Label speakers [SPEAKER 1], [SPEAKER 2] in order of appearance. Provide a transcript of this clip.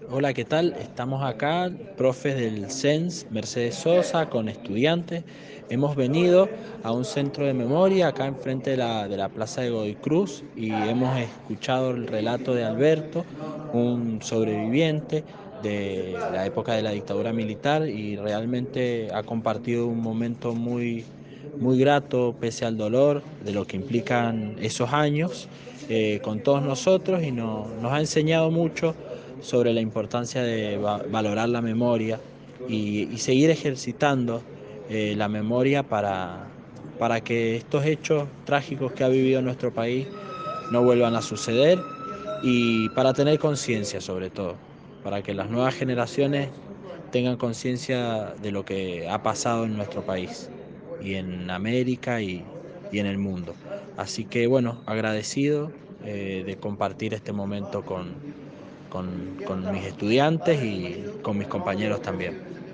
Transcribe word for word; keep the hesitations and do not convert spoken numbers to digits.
[SPEAKER 1] Hola, ¿qué tal? Estamos acá, profes del C E N S, Mercedes Sosa, con estudiantes. Hemos venido a un centro de memoria acá enfrente de la, de la Plaza de Godoy Cruz y hemos escuchado el relato de Alberto, un sobreviviente de la época de la dictadura militar y realmente ha compartido un momento muy, muy grato pese al dolor de lo que implican esos años eh, con todos nosotros y no- nos ha enseñado mucho sobre la importancia de va- valorar la memoria y, y seguir ejercitando eh, la memoria para, para que estos hechos trágicos que ha vivido nuestro país no vuelvan a suceder y para tener conciencia sobre todo, para que las nuevas generaciones tengan conciencia de lo que ha pasado en nuestro país y en América y, y en el mundo. Así que bueno, agradecido eh, de compartir este momento con, con, con mis estudiantes y con mis compañeros también.